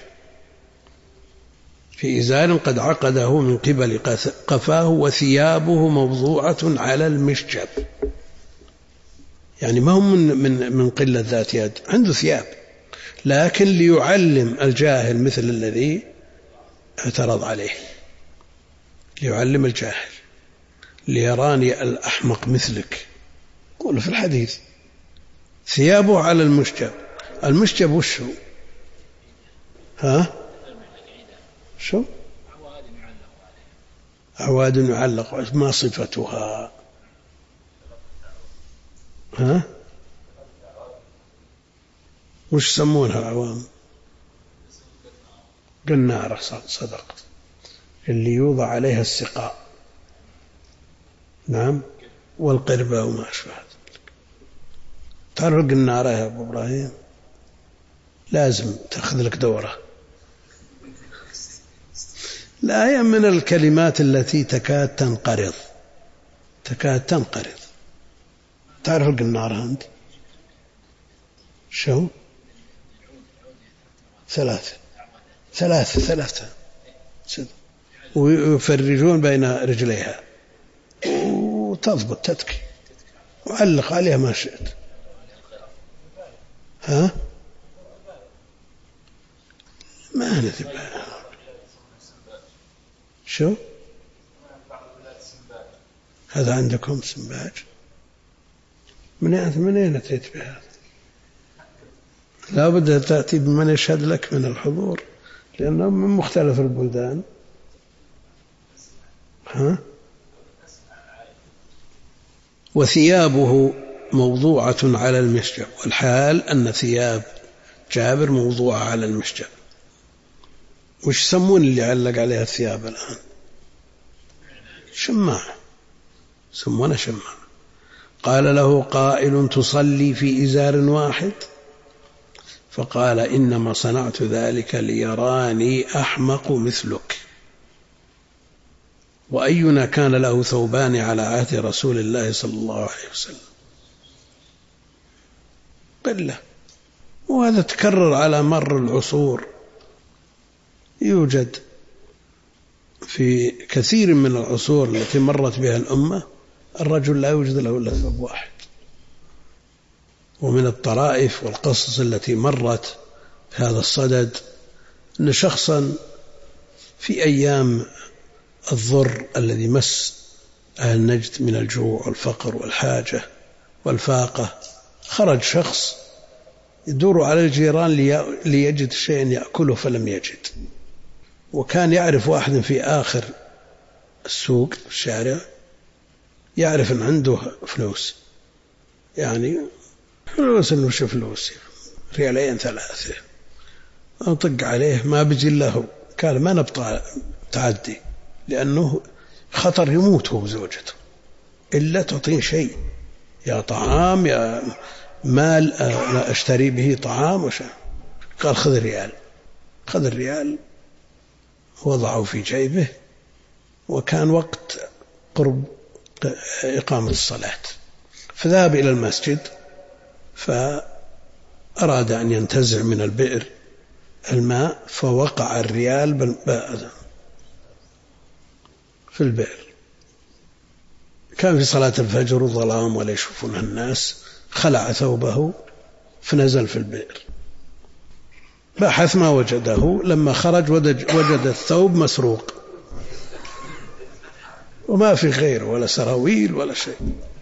في إزار قد عقده من قبل قفاه وثيابه موضوعة على المشجب، يعني ما هم من قلة ذات يد، عنده ثياب، لكن ليعلم الجاهل مثل الذي اعترض عليه، ليعلم الجاهل، ليراني الأحمق مثلك. قول في الحديث ثيابه على المشجب. المشجب وش هو؟ شو؟ عواد يعلق. ما صفتها؟ وش يسمونها العوام؟ قنارة. صدقت. اللي يوضع عليها السقاء. نعم، والقربة وما أشبه. تعرف القنارة يا أبو إبراهيم؟ لازم تأخذ لك دورة. لا، هي من الكلمات التي تكاد تنقرض. تعرف القنارة أنت؟ شو؟ ثلاثة ويفرجون بين رجليها وتضبط تتكي، وعلق عليها ما شئت. ما نتبع. شو هذا عندكم سنباج؟ من أين أتيت بهذا؟ لا بد تأتي بمن يشهد لك من الحضور، لأنه من مختلف البلدان. وثيابه موضوعة على المشجب، والحال أن ثياب جابر موضوعة على المشجب. وش يسمون اللي علق عليها الثياب الآن؟ شماع، يسمونه شماع. قال له قائل تصلي في إزار واحد؟ فقال إنما صنعت ذلك ليراني أحمق مثلك، وأينا كان له ثوبان على عهد رسول الله صلى الله عليه وسلم؟ قلة. وهذا تكرر على مر العصور، يوجد في كثير من العصور التي مرت بها الأمة الرجل لا يوجد له إلا ثوب واحد. ومن الطرائف والقصص التي مرت في هذا الصدد أن شخصا في أيام الضر الذي مس أهل نجد من الجوع والفقر والحاجة والفاقة، خرج شخص يدور على الجيران ليجد شيئا يأكله فلم يجد، وكان يعرف واحد في آخر السوق الشارع يعرف أن عنده فلوس، يعني فلوس وش فلوس، ريالين ثلاثة، أطق عليه ما بيجي له، قال ما نبطأ تعدي لأنه خطر يموت هو وزوجته إلا تعطين شيء، يا طعام يا مال لا أشتري به طعام وشيء. قال خذ الريال. خذ الريال وضعه في جيبه، وكان وقت قرب إقامة الصلاة، فذهب إلى المسجد فأراد أن ينتزع من البئر الماء، فوقع الريال في البئر. كان في صلاة الفجر وظلام ولا يشوفونها الناس، خلع ثوبه فنزل في البئر، بحث ما وجده، لما خرج وجد الثوب مسروق وما في غيره ولا سراويل ولا شيء.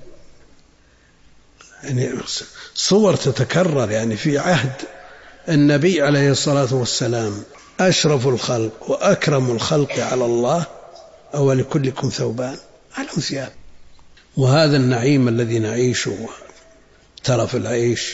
يعني صور تتكرر، يعني في عهد النبي عليه الصلاة والسلام أشرف الخلق وأكرم الخلق على الله أو لكلكم ثوبان، علم ثياب. وهذا النعيم الذي نعيشه، ترف العيش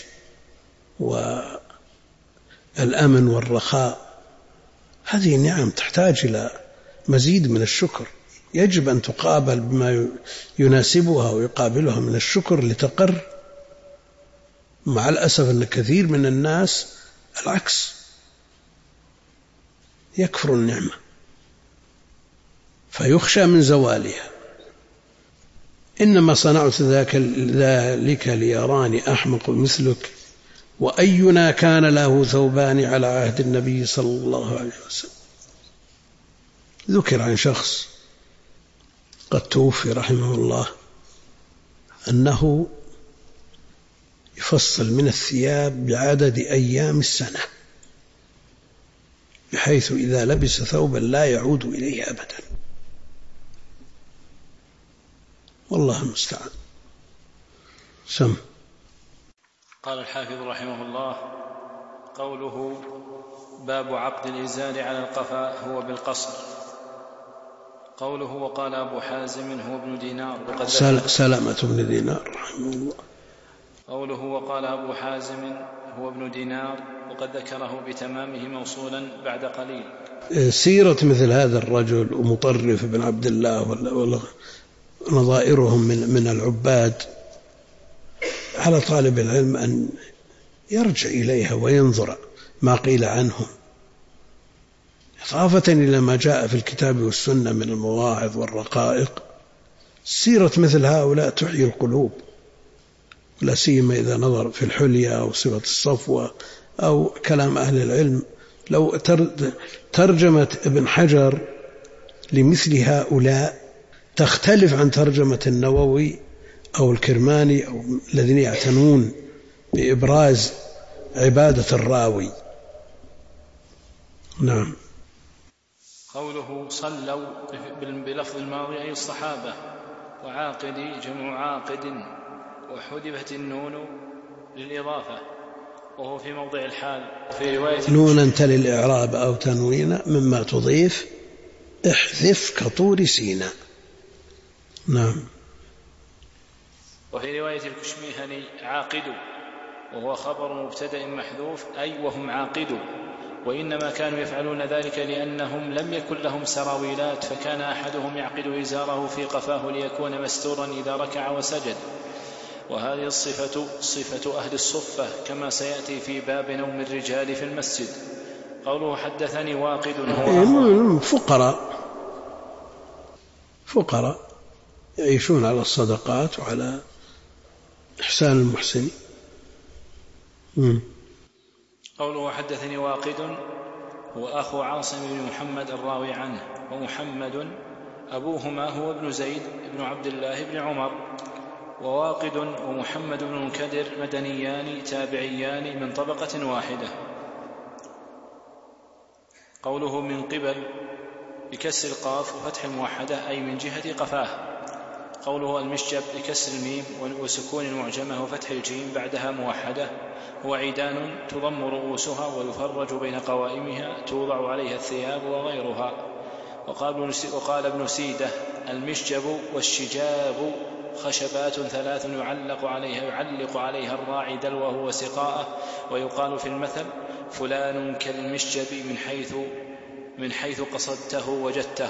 والأمن والرخاء، هذه النعم تحتاج إلى مزيد من الشكر، يجب أن تقابل بما يناسبها ويقابلها من الشكر لتقر. مع الأسف أن كثير من الناس العكس، يكفر النعمة فيخشى من زوالها. إنما صنعت ذلك ليراني أحمق مثلك، وأينا كان له ثوبان على عهد النبي صلى الله عليه وسلم. ذكر عن شخص قد توفي رحمه الله أنه يفصل من الثياب بعدد أيام السنة، بحيث إذا لبس ثوبا لا يعود إليه أبدا. والله المستعان. سم. قال الحافظ رحمه الله: قوله باب عقد الإزار على القفا هو بالقصر. قوله وقال أبو حازم هو ابن دينار سلامة بن دينار رحمه الله. قوله وقال أبو حازم هو ابن دينار وقد ذكره بتمامه موصولا بعد قليل. سيرة مثل هذا الرجل ومطرف بن عبد الله ونظائرهم من العباد على طالب العلم أن يرجع إليها وينظر ما قيل عنهم، إضافة إلى ما جاء في الكتاب والسنة من المواعظ والرقائق. سيرة مثل هؤلاء تحيي القلوب، ولا سيما إذا نظر في الحلية أو صفة الصفوة أو كلام أهل العلم. لو ترجمة ابن حجر لمثل هؤلاء تختلف عن ترجمة النووي أو الكرماني أو الذين يعتنون بإبراز عبادة الراوي. نعم. قوله صلوا بلفظ الماضي أي الصحابة، وعاقد جمع عاقد، وحذفت النون للإضافة، وهو في موضع الحال. وفي رواية نونا تلي الإعراب أو تنوين مما تضيف احذف كطور سينا. نعم. وفي رواية الكشميهني عاقدوا، وهو خبر مبتدأ محذوف أي وهم عاقدوا، وإنما كانوا يفعلون ذلك لأنهم لم يكن لهم سراويلات، فكان أحدهم يعقد إزاره في قفاه ليكون مستورا إذا ركع وسجد. وهذه الصفة صفة أهل الصفة كما سيأتي في باب نوم الرجال في المسجد. قوله حدثني واقد هو فقراء يعيشون على الصدقات وعلى إحسان المحسنين. قوله حدثني واقد هو أخو عاصم بن محمد الراوي عنه، ومحمد أبوهما هو ابن زيد بن عبد الله بن عمر. وواقد ومحمد بن المنكدر مدنيان تابعيان من طبقة واحدة. قوله من قبل بكسر القاف وفتح الموحدة أي من جهة قفاه. قوله المشجب بكسر الميم وسكون المعجمة وفتح الجيم بعدها موحدة، هو عيدان تضم رؤوسها ويفرج بين قوائمها توضع عليها الثياب وغيرها. وقال ابن سيدة المشجب والشجاب خشبات ثلاث يعلق عليها الراعي دلوه وسقاءه، ويقال في المثل فلان كالمشجب من حيث قصدته وجدته.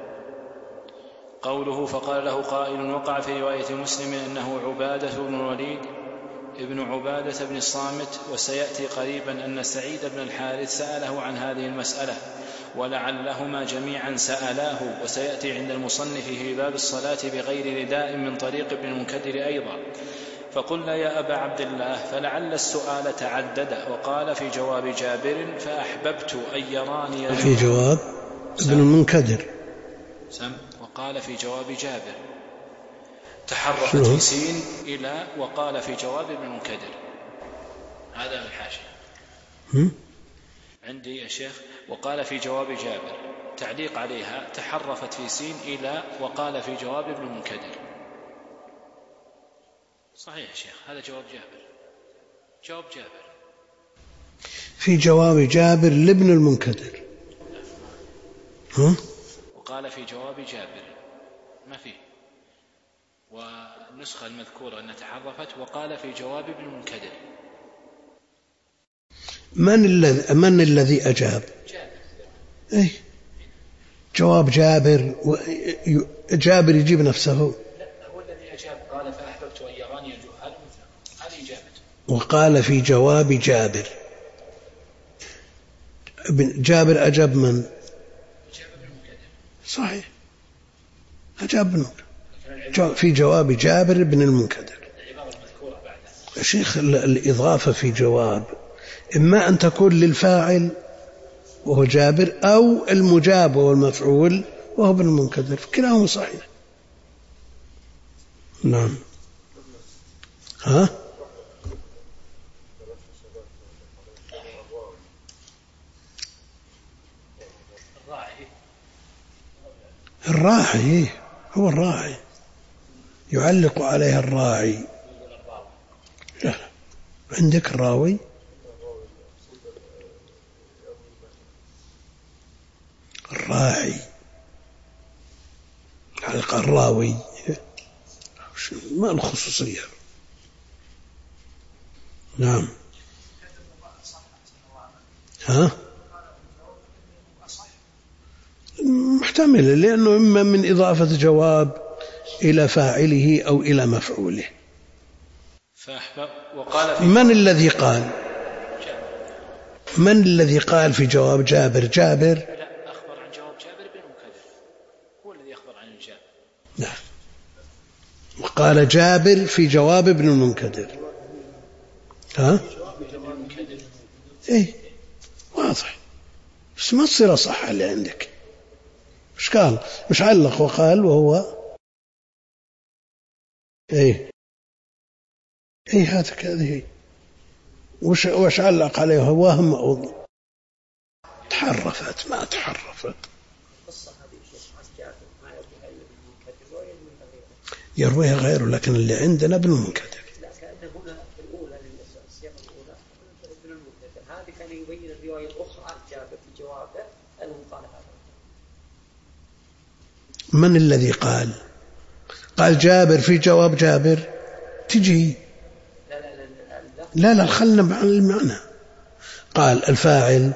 قوله فقال له قائل وقع في رواية مسلم أنه عبادة بن الوليد ابن عبادة بن الصامت. وسيأتي قريبا أن سعيد بن الحارث سأله عن هذه المسألة، ولعلهما جميعا سألاه. وسيأتي عند المصنف في باب الصلاة بغير رداء من طريق ابن المنكدر أيضا. فقلنا يا أبا عبد الله فلعل السؤال تعدد. وقال في جواب جابر فأحببت أن يراني في جواب ابن المنكدر وقال في جواب جابر تحرفت في سين إلى وقال في جواب ابن المنكدر. هذا من الحاشية عندي يا شيخ. وقال في جواب جابر تعليق عليها تحرفت في سين إلى وقال في جواب ابن المنكدر. صحيح يا شيخ، هذا جواب جابر في جواب جابر لابن المنكدر. وقال في جواب جابر ما فيه، والنسخة المذكورة أن تحرفت وقال في جواب ابن المنكدر. من الذي أجاب؟ جابر. جواب جابر جابر يجيب نفسه. لا، هو الذي أجاب قال فأحببت أن يراني الجهال مثله، هذه إجابته. وقال في جواب جابر جابر أجاب من؟ أجاب ابن المنكدر. صحيح، أجاب ابن في جواب جابر بن المنكدر. العبارة المذكورة بعدها. شيخ الإضافة في جواب إما أن تكون للفاعل وهو جابر أو المجاب وهو المفعول وهو ابن المنكدر، كلاهما صحيح. نعم. الراعي هو الراعي يعلق عليها الراعي. لا. عندك الراوي الراعي علق الراوي ما الخصوصية. نعم. محتمل لأنه إما من إضافة جواب إلى فاعله أو إلى مفعوله. من الذي قال؟ من الذي قال في جواب جابر؟ جابر لا، أخبر عن جواب جابر بن المنكدر، هو الذي أخبر عن الجابر. نعم. وقال جابر في جواب ابن المنكدر. واضح، بس ما تصير صح اللي عندك. مش قال، مش علق وقال وهو هذه وش علق عليه وهم أو تحرفت ما تحرفت. يرويها غيره، لكن اللي عندنا ابن المنكدر. في جوابه أنه قال هذا. من الذي قال جابر في جواب جابر تجي؟ لا خلنا مع المعنى. قال الفاعل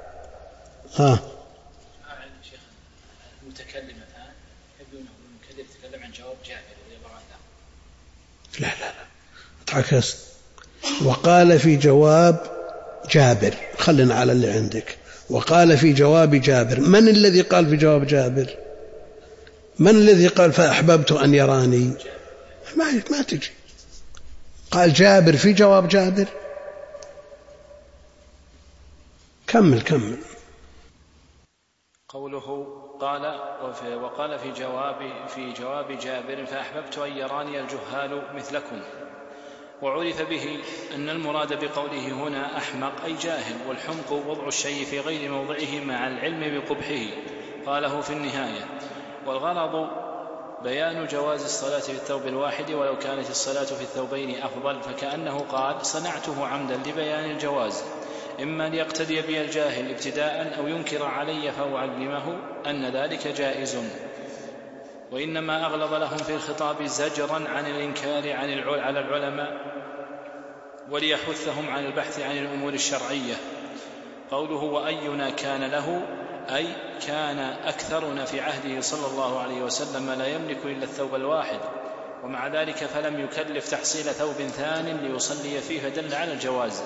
المتكلم الآن يبدو أنه المكلف يتكلم عن جواب جابر ويبرع له. لا اتعكست. وقال في جواب جابر، خلنا على اللي عندك. وقال في جواب جابر. من الذي قال في جواب جابر؟ من الذي قال فأحببت أن يراني؟ ما تجي. قال جابر في جواب جابر. كمل. قوله قال وقال في جواب جابر فأحببت أن يراني الجهال مثلكم. وعرف به أن المراد بقوله هنا أحمق أي جاهل، والحمق وضع الشيء في غير موضعه مع العلم بقبحه، قاله في النهاية. والغرض بيان جواز الصلاة في الثوب الواحد ولو كانت الصلاة في الثوبين أفضل، فكأنه قال صنعته عمدا لبيان الجواز، إما ليقتدي بي الجاهل ابتداء أو ينكر علي فأعلمه أن ذلك جائز. وإنما أغلظ لهم في الخطاب زجرا عن الإنكار على العلماء وليحثهم عن البحث عن الأمور الشرعية. قوله وأينا كان له أي كان أكثرنا في عهده صلى الله عليه وسلم لا يملك إلا الثوب الواحد، ومع ذلك فلم يكلف تحصيل ثوب ثان ليصلي فيه، فدل على الجواز.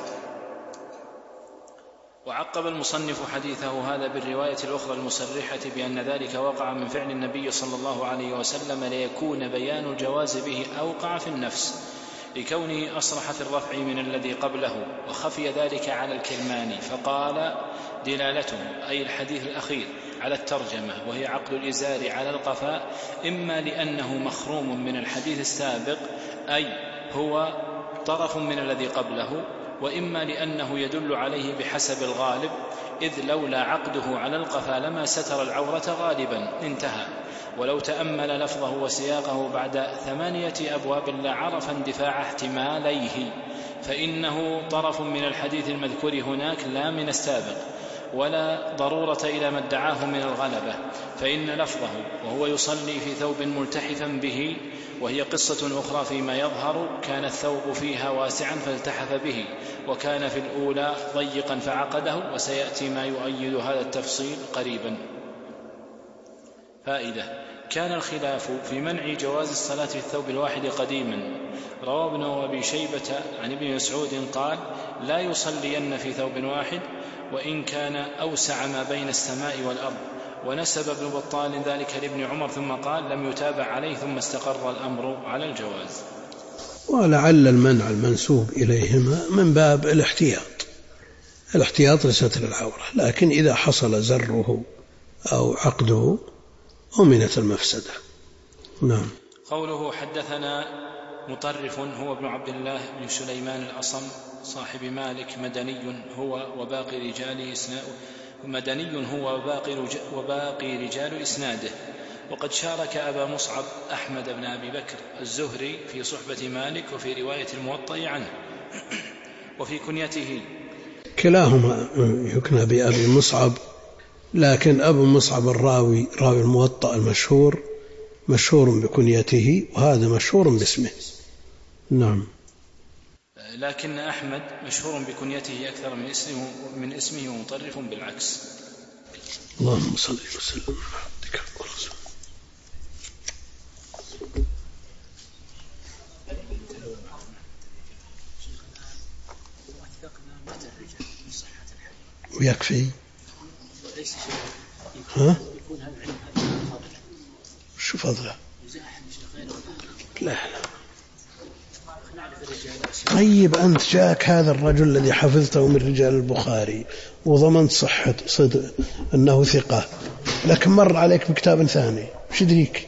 وعقب المصنف حديثه هذا بالرواية الأخرى المصرحة بأن ذلك وقع من فعل النبي صلى الله عليه وسلم ليكون بيان الجواز به أوقع في النفس لكونه أصرح في الرفع من الذي قبله، وخفي ذلك على الكرماني فقال دلالته أي الحديث الأخير على الترجمة، وهي عقد الإزار على القفاء، إما لأنه مخروم من الحديث السابق أي هو طرف من الذي قبله، وإما لأنه يدل عليه بحسب الغالب، إذ لولا عقده على القفا لما ستر العورة غالبا. انتهى. ولو تأمل لفظه وسياقه بعد 8 أبواب لعرف اندفاع احتماليه، فإنه طرف من الحديث المذكور هناك لا من السابق، ولا ضرورة إلى ما ادعاه من الغلبة، فإن لفظه وهو يصلي في ثوب ملتحفا به، وهي قصة أخرى فيما يظهر، كان الثوب فيها واسعا فالتحف به، وكان في الأولى ضيقا فعقده، وسيأتي ما يؤيد هذا التفصيل قريبا. فائدة: كان الخلاف في منع جواز الصلاة في الثوب الواحد قديما. روى ابن أبي شيبة عن ابن مسعود قال: لا يصلين في ثوب واحد وإن كان أوسع ما بين السماء والأرض. ونسب ابن بطال ذلك لابن عمر ثم قال: لم يتابع عليه، ثم استقر الأمر على الجواز. ولعل المنع المنسوب إليهما من باب الاحتياط لستر العورة، لكن إذا حصل زره أو عقده أمنت المفسدة. نعم. قوله حدثنا مطرف هو ابن عبد الله بن سليمان الأصم صاحب مالك، مدني هو وباقي رجال إسناده، وقد شارك أبا مصعب أحمد بن أبي بكر الزهري في صحبة مالك وفي رواية الموطأ عنه وفي كنيته. كلاهما يكنى بأبي مصعب، لكن أبو مصعب راوي الموطأ المشهور مشهور بكنيته، وهذا مشهور باسمه. نعم. لكن أحمد مشهور بكنيته أكثر من اسمه ومطرف بالعكس. اللهم صل وسلم على عبدك ورسولك. ويكفي. ها؟ شو فضله؟ لا. طيب أنت جاءك هذا الرجل الذي حفظته من رجال البخاري وضمنت صحة صدق أنه ثقة، لكن مر عليك بكتاب ثاني، وش يدريك؟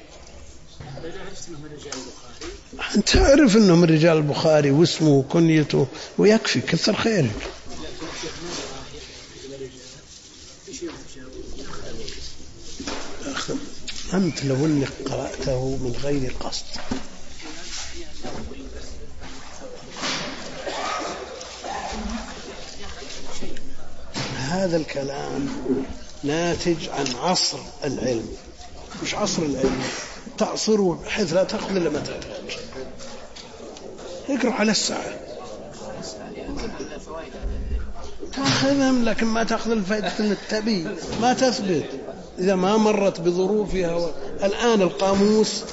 أنت تعرف أنه من رجال البخاري واسمه وكنيته ويكفي، كثر خيرك. أنت لو أنك قرأته من غير قصد. هذا الكلام ناتج عن عصر العلم، مش عصر العلم تعصره بحيث لا تأخذ إلا ما تحتاج. اقرأ على الساعة تأخذهم، لكن ما تأخذ الفائدة التبي ما تثبت إذا ما مرت بظروفها. الآن القاموس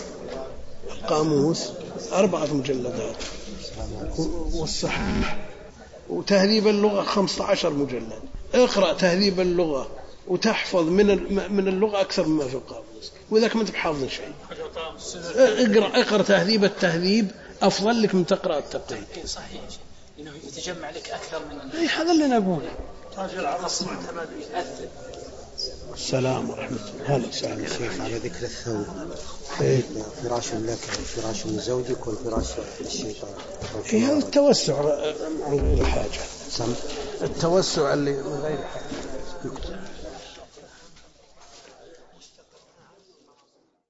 4 مجلدات، والصحيح وتهذيب اللغة 15 مجلد. اقرأ تهذيب اللغة وتحفظ من اللغة أكثر مما في القاموس، وإذا كنت بحافظ شيء اقرأ تهذيب التهذيب أفضل لك من تقرأ التقريب. صحيح إنه يتجمع لك أكثر من هذا اللي نقوله. يؤثر. السلام ورحمة الله. هلا سلام شيخ. على ذكر الثوب، فراش لك وفراش لزوجك والفراش للشيطان. هذا التوسع عن غير حاجة، التوسع اللي من غير حاجة.